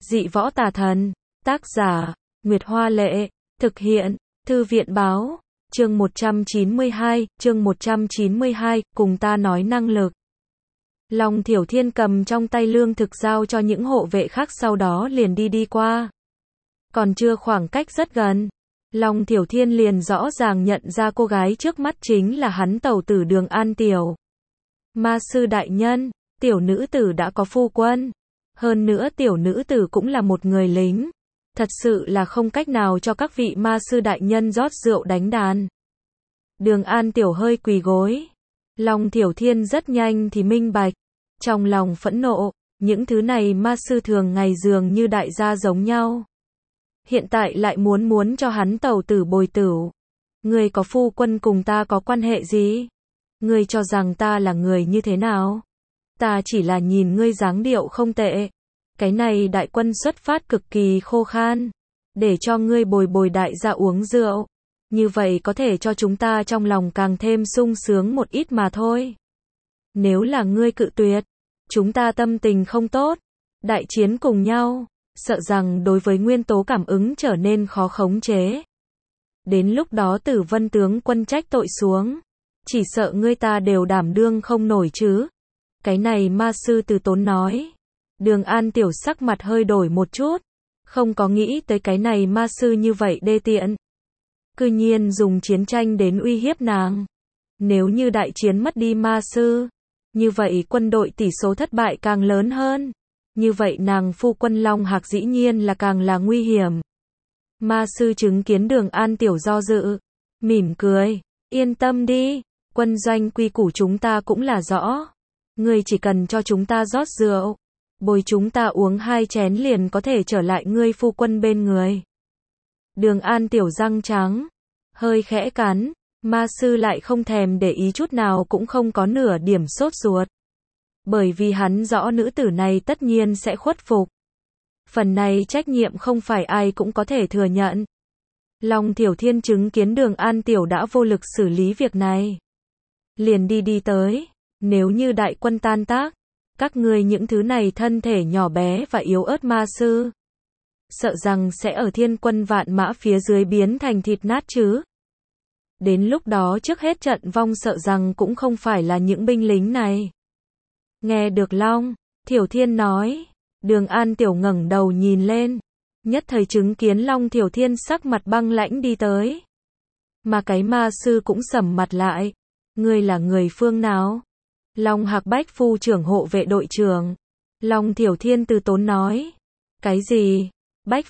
Dị võ tà thần. Tác giả, Nguyệt Hoa Lệ. Thực hiện, Thư viện Báo. Chương 192, cùng ta nói năng lực. Long Thiểu Thiên cầm trong tay lương thực giao cho những hộ vệ khác, sau đó liền đi qua. Còn chưa khoảng cách rất gần, Long Thiểu Thiên liền rõ ràng nhận ra cô gái trước mắt chính là hắn tẩu tử Đường An Tiểu. Ma sư đại nhân, tiểu nữ tử đã có phu quân. Hơn nữa tiểu nữ tử cũng là một người lính. Thật sự là không cách nào cho các vị ma sư đại nhân rót rượu đánh đàn. Đường An Tiểu hơi quỳ gối. Long Thiểu Thiên rất nhanh thì minh bạch. Trong lòng phẫn nộ, những thứ này ma sư thường ngày dường như đại gia giống nhau. Hiện tại lại muốn cho hắn tẩu tử bồi tửu. Ngươi có phu quân cùng ta có quan hệ gì? Ngươi cho rằng ta là người như thế nào? Ta chỉ là nhìn ngươi dáng điệu không tệ. Cái này đại quân xuất phát cực kỳ khô khan. Để cho ngươi bồi đại gia uống rượu. Như vậy có thể cho chúng ta trong lòng càng thêm sung sướng một ít mà thôi. Nếu là ngươi cự tuyệt, chúng ta tâm tình không tốt, đại chiến cùng nhau, sợ rằng đối với nguyên tố cảm ứng trở nên khó khống chế. Đến lúc đó Tử Vân tướng quân trách tội xuống, chỉ sợ ngươi ta đều đảm đương không nổi chứ. Cái này ma sư từ tốn nói. Đường An Tiểu sắc mặt hơi đổi một chút, không có nghĩ tới cái này ma sư như vậy đê tiện. Cư nhiên dùng chiến tranh đến uy hiếp nàng. Nếu như đại chiến mất đi ma sư, như vậy quân đội tỷ số thất bại càng lớn hơn. Như vậy nàng phu quân Long Hạc dĩ nhiên là càng là nguy hiểm. Ma sư chứng kiến Đường An Tiểu do dự, mỉm cười, yên tâm đi, quân doanh quy củ chúng ta cũng là rõ. Ngươi chỉ cần cho chúng ta rót rượu, bồi chúng ta uống 2 chén liền có thể trở lại ngươi phu quân bên người. Đường An Tiểu răng trắng, hơi khẽ cắn, ma sư lại không thèm để ý chút nào, cũng không có nửa điểm sốt ruột. Bởi vì hắn rõ nữ tử này tất nhiên sẽ khuất phục. Phần này trách nhiệm không phải ai cũng có thể thừa nhận. Long Thiểu Thiên chứng kiến Đường An Tiểu đã vô lực xử lý việc này. Liền đi tới, nếu như đại quân tan tác, các ngươi những thứ này thân thể nhỏ bé và yếu ớt ma sư, sợ rằng sẽ ở thiên quân vạn mã phía dưới biến thành thịt nát chứ. Đến lúc đó trước hết trận vong sợ rằng cũng không phải là những binh lính này. Nghe được Long Thiểu Thiên nói, Đường An Tiểu ngẩng đầu nhìn lên, nhất thời chứng kiến Long Thiểu Thiên sắc mặt băng lãnh đi tới. Mà cái ma sư cũng sầm mặt lại. Ngươi là người phương nào? Long Hạc Bách phu trưởng hộ vệ đội trưởng. Long Thiểu Thiên từ tốn nói. Cái gì? Bách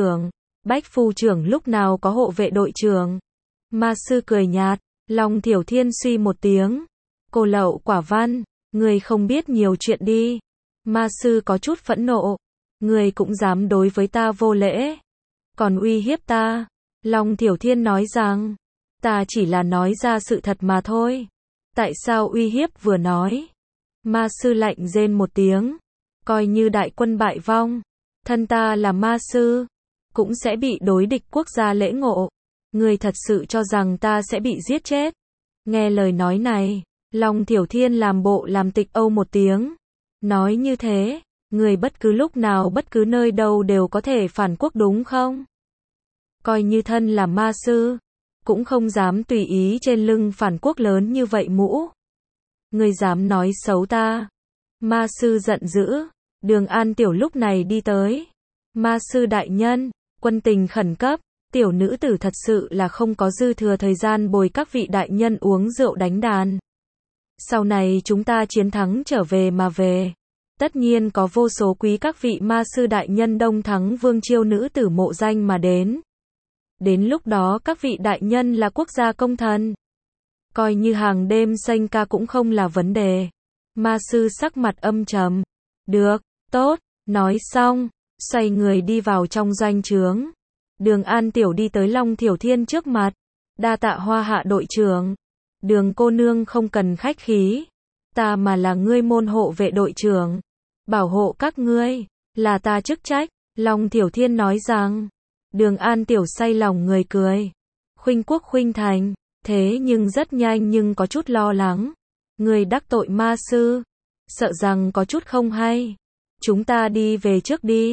phu trưởng lúc nào có hộ vệ đội trưởng? Ma sư cười nhạt. Long Thiểu Thiên suy một tiếng. Cô lậu quả văn, ngươi không biết nhiều chuyện đi. Ma sư có chút phẫn nộ. Ngươi cũng dám đối với ta vô lễ, còn uy hiếp ta. Long Thiểu Thiên nói rằng, ta chỉ là nói ra sự thật mà thôi. Tại sao uy hiếp? Vừa nói, ma sư lạnh rên một tiếng. Coi như đại quân bại vong, thân ta là ma sư, cũng sẽ bị đối địch quốc gia lễ ngộ. Ngươi thật sự cho rằng ta sẽ bị giết chết? Nghe lời nói này, Long Thiểu Thiên làm bộ làm tịch âu một tiếng. Nói như thế, người bất cứ lúc nào bất cứ nơi đâu đều có thể phản quốc đúng không? Coi như thân là ma sư, cũng không dám tùy ý trên lưng phản quốc lớn như vậy mũ. Người dám nói xấu ta? Ma sư giận dữ. Đường An Tiểu lúc này đi tới. Ma sư đại nhân, quân tình khẩn cấp, tiểu nữ tử thật sự là không có dư thừa thời gian bồi các vị đại nhân uống rượu đánh đàn. Sau này chúng ta chiến thắng trở về mà về, tất nhiên có vô số quý các vị ma sư đại nhân Đông Thắng Vương chiêu nữ tử mộ danh mà đến. Đến lúc đó các vị đại nhân là quốc gia công thần, coi như hàng đêm sanh ca cũng không là vấn đề. Ma sư sắc mặt âm trầm. Được, tốt, nói xong, xoay người đi vào trong doanh trướng. Đường An Tiểu đi tới Long Thiểu Thiên trước mặt. Đa tạ Hoa Hạ đội trưởng. Đường cô nương không cần khách khí. Ta mà là ngươi môn hộ vệ đội trưởng, bảo hộ các ngươi, là ta chức trách. Long Thiểu Thiên nói rằng. Đường An Tiểu say lòng người cười. Khuynh quốc khuynh thành, thế nhưng rất nhanh nhưng có chút lo lắng. Ngươi đắc tội ma sư, sợ rằng có chút không hay. Chúng ta đi về trước đi.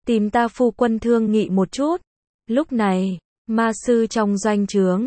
tìm ta phu quân thương nghị một chút. Lúc này, ma sư trong doanh trướng,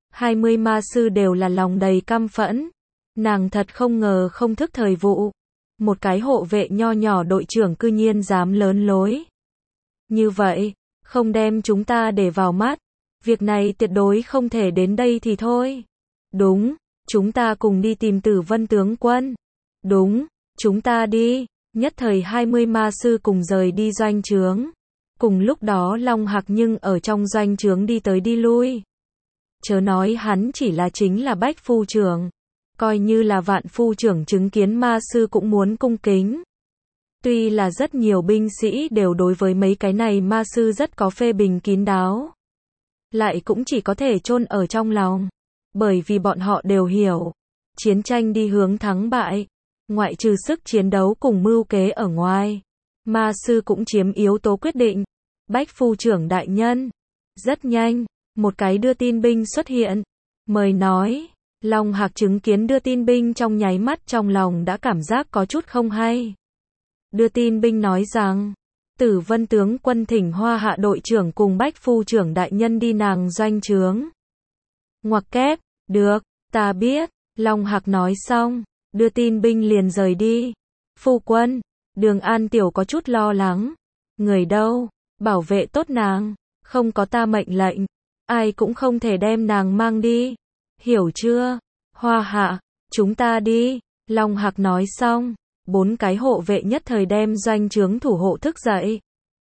20 ma sư đều là lòng đầy căm phẫn. Nàng thật không ngờ không thức thời vụ. Một cái hộ vệ nho nhỏ đội trưởng cư nhiên dám lớn lối. Như vậy, không đem chúng ta để vào mắt. Việc này tuyệt đối không thể đến đây thì thôi. Đúng, chúng ta cùng đi tìm Tử Vân tướng quân. Đúng, chúng ta đi. Nhất thời 20 ma sư cùng rời đi doanh trướng. Cùng lúc đó Long Hạc nhưng ở trong doanh trướng đi tới đi lui. Chớ nói hắn chỉ là chính là Bách phu trưởng. Coi như là Vạn phu trưởng chứng kiến ma sư cũng muốn cung kính. Tuy là rất nhiều binh sĩ đều đối với mấy cái này ma sư rất có phê bình kín đáo. Lại cũng chỉ có thể chôn ở trong lòng. Bởi vì bọn họ đều hiểu. Chiến tranh đi hướng thắng bại. Ngoại trừ sức chiến đấu cùng mưu kế ở ngoài. Ma sư cũng chiếm yếu tố quyết định. Bách phu trưởng đại nhân. Rất nhanh, một cái đưa tin binh xuất hiện. Mời nói. Long Hạc chứng kiến đưa tin binh trong nháy mắt trong lòng đã cảm giác có chút không hay. Đưa tin binh nói rằng, Tử Vân tướng quân thỉnh Hoa Hạ đội trưởng cùng Bách phu trưởng đại nhân đi nàng doanh trướng. Ngoặc kép, được, ta biết, Long Hạc nói xong, đưa tin binh liền rời đi. Phu quân, Đường An Tiểu có chút lo lắng. Người đâu, bảo vệ tốt nàng, không có ta mệnh lệnh, ai cũng không thể đem nàng mang đi. Hiểu chưa? Hoa Hạ, chúng ta đi. Long Hạc nói xong, 4 cái hộ vệ nhất thời đem doanh trướng thủ hộ thức dậy.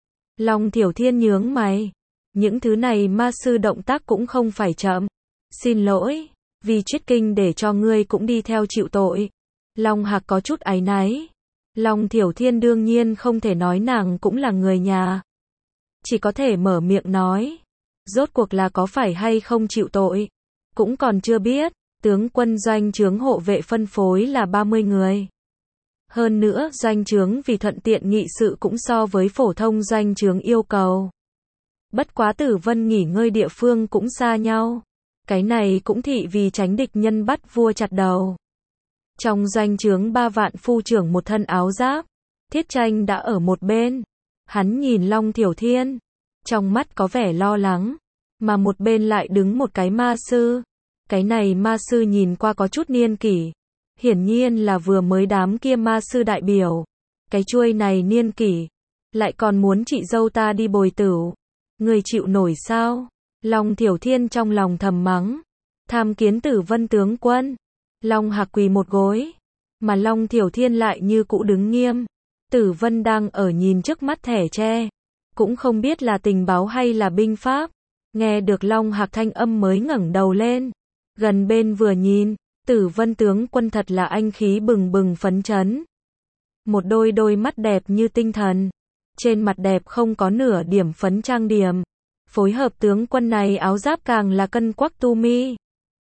Long Thiểu Thiên nhướng mày. Những thứ này ma sư động tác cũng không phải chậm. Xin lỗi, vì chết kinh để cho ngươi cũng đi theo chịu tội. Long Hạc có chút áy náy. Long Thiểu Thiên đương nhiên không thể nói nàng cũng là người nhà. Chỉ có thể mở miệng nói. Rốt cuộc là có phải hay không chịu tội. Cũng còn chưa biết, tướng quân doanh trướng hộ vệ phân phối là 30 người. Hơn nữa, doanh trướng vì thuận tiện nghị sự cũng so với phổ thông doanh trướng yêu cầu. Bất quá Tử Vân nghỉ ngơi địa phương cũng xa nhau. Cái này cũng thị vì tránh địch nhân bắt vua chặt đầu. Trong doanh trướng 3 vạn phu trưởng một thân áo giáp, Thiết Tranh đã ở một bên. Hắn nhìn Long Thiểu Thiên, trong mắt có vẻ lo lắng, mà một bên lại đứng một cái ma sư. Cái này ma sư nhìn qua có chút niên kỷ. Hiển nhiên là vừa mới đám kia ma sư đại biểu. Cái chuôi này niên kỷ. Lại còn muốn chị dâu ta đi bồi tửu. Người chịu nổi sao? Long Thiểu Thiên trong lòng thầm mắng. Tham kiến Tử Vân tướng quân. Long Hạc quỳ một gối. Mà Long Thiểu Thiên lại như cũ đứng nghiêm. Tử Vân đang ở nhìn trước mắt thẻ tre. Cũng không biết là tình báo hay là binh pháp. Nghe được Long Hạc thanh âm mới ngẩng đầu lên. Gần bên vừa nhìn, Tử Vân tướng quân thật là anh khí bừng bừng phấn chấn. Một đôi mắt đẹp như tinh thần. Trên mặt đẹp không có nửa điểm phấn trang điểm. Phối hợp tướng quân này áo giáp càng là cân quắc tu mi.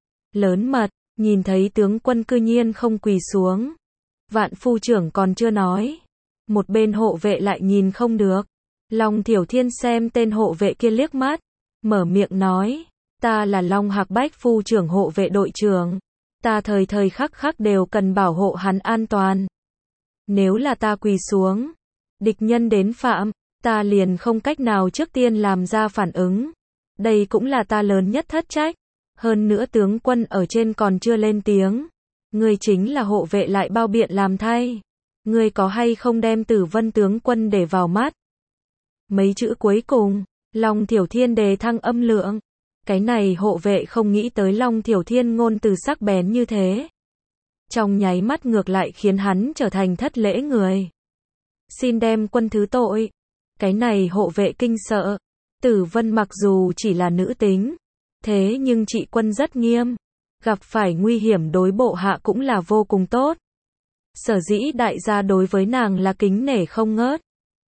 Lớn mật, nhìn thấy tướng quân cư nhiên không quỳ xuống. Vạn phu trưởng còn chưa nói. Một bên hộ vệ lại nhìn không được. Long Thiểu Thiên xem tên hộ vệ kia liếc mắt. Mở miệng nói. Ta là Long Hạc Bách phu trưởng hộ vệ đội trưởng. Ta thời thời khắc khắc đều cần bảo hộ hắn an toàn. Nếu là ta quỳ xuống, địch nhân đến phạm, ta liền không cách nào trước tiên làm ra phản ứng. Đây cũng là ta lớn nhất thất trách. Hơn nữa tướng quân ở trên còn chưa lên tiếng. Ngươi chính là hộ vệ lại bao biện làm thay. Ngươi có hay không đem Tử Vân tướng quân để vào mắt? Mấy chữ cuối cùng, Long Thiểu Thiên đề thăng âm lượng. Cái này hộ vệ không nghĩ tới Long Thiểu Thiên ngôn từ sắc bén như thế. Trong nháy mắt ngược lại khiến hắn trở thành thất lễ người. Xin đem quân thứ tội. Cái này hộ vệ kinh sợ. Tử Vân mặc dù chỉ là nữ tính. Thế nhưng trị quân rất nghiêm. Gặp phải nguy hiểm đối bộ hạ cũng là vô cùng tốt. Sở dĩ đại gia đối với nàng là kính nể không ngớt.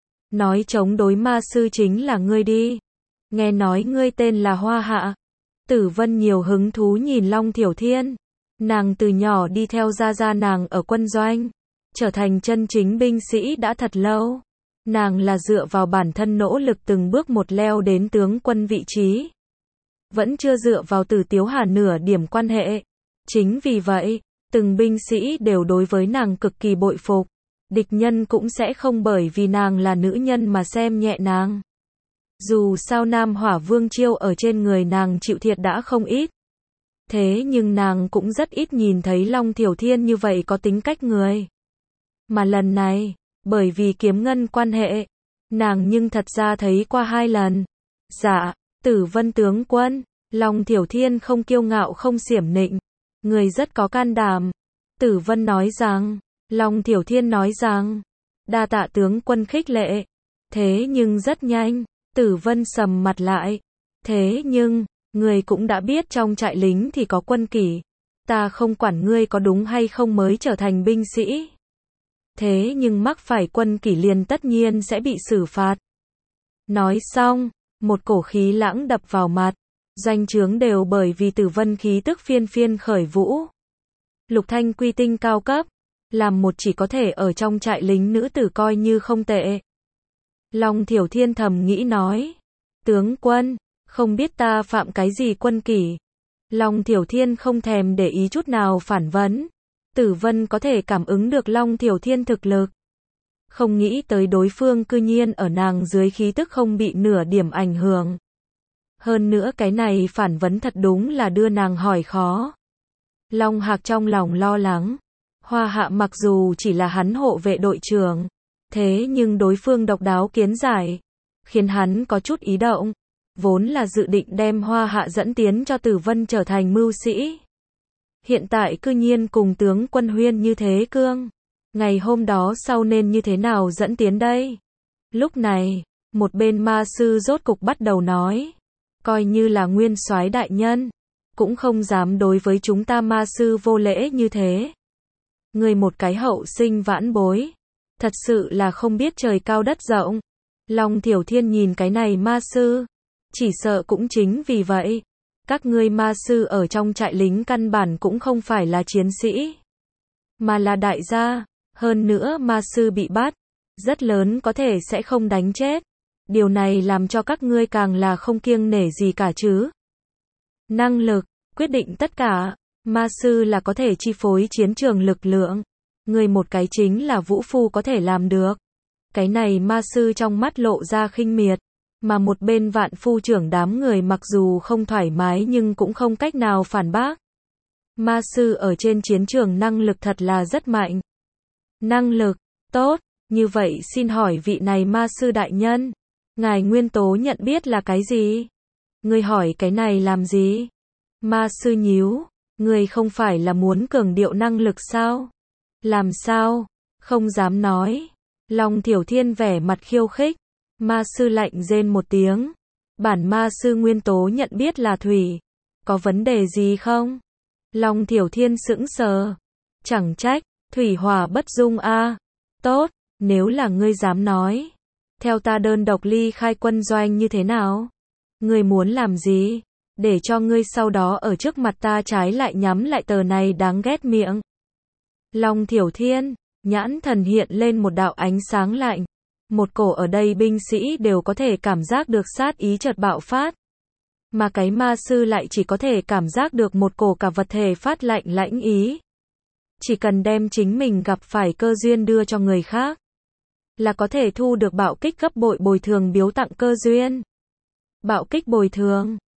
Nói chống đối ma sư chính là ngươi đi. Nghe nói ngươi tên là Hoa Hạ. Tử Vân nhiều hứng thú nhìn Long Thiểu Thiên. Nàng từ nhỏ đi theo gia nàng ở quân doanh. Trở thành chân chính binh sĩ đã thật lâu. Nàng là dựa vào bản thân nỗ lực từng bước một leo đến tướng quân vị trí. Vẫn chưa dựa vào Tử Tiếu Hà nửa điểm quan hệ. Chính vì vậy, từng binh sĩ đều đối với nàng cực kỳ bội phục. Địch nhân cũng sẽ không bởi vì nàng là nữ nhân mà xem nhẹ nàng. Dù sao Nam Hỏa Vương chiêu ở trên người nàng chịu thiệt đã không ít. Thế nhưng nàng cũng rất ít nhìn thấy Long Thiểu Thiên như vậy có tính cách người. Mà lần này, bởi vì kiếm ngân quan hệ, nàng nhưng thật ra thấy qua 2 lần. Dạ, Tử Vân tướng quân, Long Thiểu Thiên không kiêu ngạo không xiểm nịnh, người rất có can đảm. Tử Vân nói rằng, Long Thiểu Thiên nói rằng, đa tạ tướng quân khích lệ. Thế nhưng rất nhanh, Tử Vân sầm mặt lại. Thế nhưng, người cũng đã biết trong trại lính thì có quân kỷ. Ta không quản ngươi có đúng hay không mới trở thành binh sĩ. Thế nhưng mắc phải quân kỷ liền tất nhiên sẽ bị xử phạt. Nói xong, một cổ khí lãng đập vào mặt. Doanh trướng đều bởi vì Tử Vân khí tức phiên phiên khởi vũ. Lục Thanh quy tinh cao cấp, làm một chỉ có thể ở trong trại lính nữ tử coi như không tệ. Long Thiểu Thiên thầm nghĩ nói, tướng quân, không biết ta phạm cái gì quân kỷ. Long Thiểu Thiên không thèm để ý chút nào phản vấn. Tử Vân có thể cảm ứng được Long Thiểu Thiên thực lực. Không nghĩ tới đối phương cư nhiên ở nàng dưới khí tức không bị nửa điểm ảnh hưởng. Hơn nữa cái này phản vấn thật đúng là đưa nàng hỏi khó. Long Hạc trong lòng lo lắng. Hoa Hạ mặc dù chỉ là hắn hộ vệ đội trưởng, thế nhưng đối phương độc đáo kiến giải, khiến hắn có chút ý động. Vốn là dự định đem Hoa Hạ dẫn tiến cho Tử Vân trở thành mưu sĩ. Hiện tại cư nhiên cùng tướng quân huyên như thế cương. Ngày hôm đó sau nên như thế nào dẫn tiến đây? Lúc này, một bên ma sư rốt cục bắt đầu nói. Coi như là nguyên soái đại nhân, cũng không dám đối với chúng ta ma sư vô lễ như thế. Người một cái hậu sinh vãn bối. Thật sự là không biết trời cao đất rộng. Long Thiểu Thiên nhìn cái này ma sư. Chỉ sợ cũng chính vì vậy. Các ngươi ma sư ở trong trại lính căn bản cũng không phải là chiến sĩ. Mà là đại gia. Hơn nữa ma sư bị bắt. Rất lớn có thể sẽ không đánh chết. Điều này làm cho các ngươi càng là không kiêng nể gì cả chứ. Năng lực, quyết định tất cả. Ma sư là có thể chi phối chiến trường lực lượng. Người một cái chính là vũ phu có thể làm được. Cái này ma sư trong mắt lộ ra khinh miệt. Mà một bên vạn phu trưởng đám người mặc dù không thoải mái nhưng cũng không cách nào phản bác. Ma sư ở trên chiến trường năng lực thật là rất mạnh. Năng lực, tốt, như vậy xin hỏi vị này ma sư đại nhân. Ngài nguyên tố nhận biết là cái gì? Người hỏi cái này làm gì? Ma sư nhíu, người không phải là muốn cường điệu năng lực sao? Làm sao? Không dám nói. Long Thiểu Thiên vẻ mặt khiêu khích. Ma sư lạnh rên một tiếng. Bản ma sư nguyên tố nhận biết là thủy. Có vấn đề gì không? Long Thiểu Thiên sững sờ. Chẳng trách, thủy hỏa bất dung a. Tốt, nếu là ngươi dám nói. Theo ta đơn độc ly khai quân doanh như thế nào? Ngươi muốn làm gì? Để cho ngươi sau đó ở trước mặt ta trái lại nhắm lại tờ này đáng ghét miệng. Long Thiểu Thiên, nhãn thần hiện lên một đạo ánh sáng lạnh. Một cổ ở đây binh sĩ đều có thể cảm giác được sát ý chợt bạo phát. Mà cái ma sư lại chỉ có thể cảm giác được một cổ cả vật thể phát lạnh lãnh ý. Chỉ cần đem chính mình gặp phải cơ duyên đưa cho người khác, là có thể thu được bạo kích gấp bội bồi thường biếu tặng cơ duyên. Bạo kích bồi thường,